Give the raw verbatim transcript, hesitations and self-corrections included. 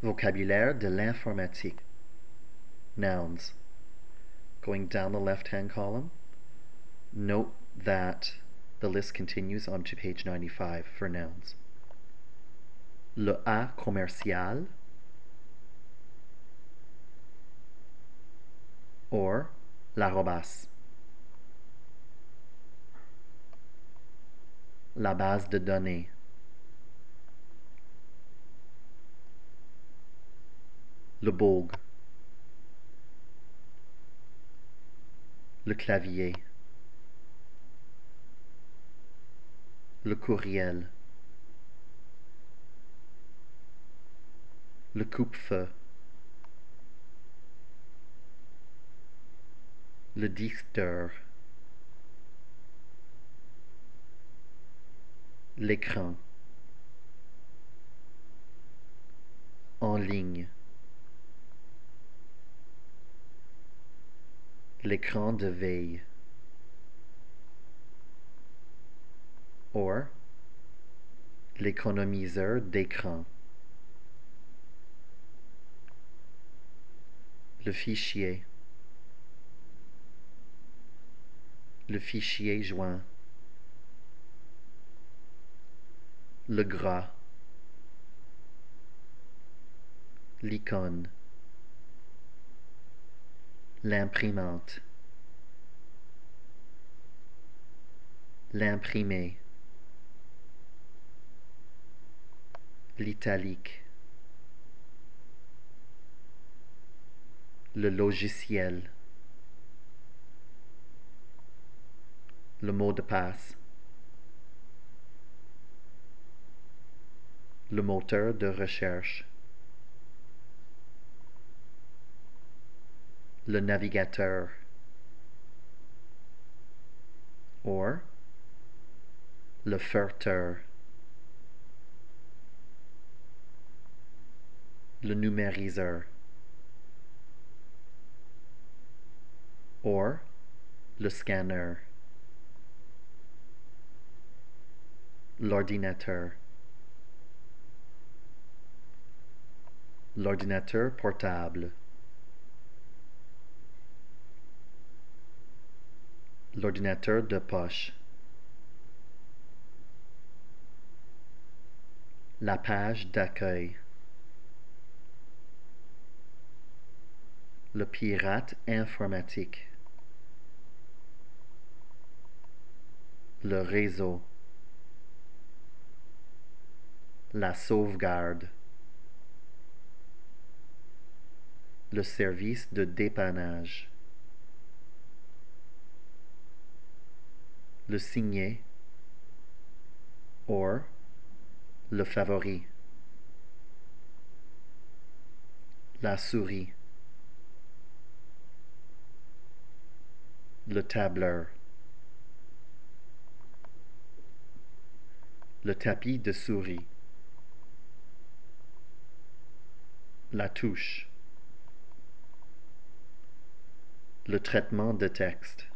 Vocabulaire de l'informatique. Nouns. Going down the left-hand column, note that the list continues onto page ninety-five for nouns. Le A commercial or l'arrobas. La base de données. Le bogue. Le clavier. Le courriel. Le coupe-feu. Le dicteur. L'écran. En ligne. L'écran de veille. Or, l'économiseur d'écran. Le fichier. Le fichier joint. Le gras. L'icône. L'imprimante. L'imprimé. L'italique. Le logiciel. Le mot de passe. Le moteur de recherche. Le navigateur. Or, le furteur. Le numériseur. Or, le scanner. L'ordinateur. L'ordinateur portable. L'ordinateur de poche. La page d'accueil. Le pirate informatique. Le réseau. La sauvegarde. Le service de dépannage. Le signet. Or, le favori. La souris. Le tableur. Le tapis de souris. La touche. Le traitement de texte.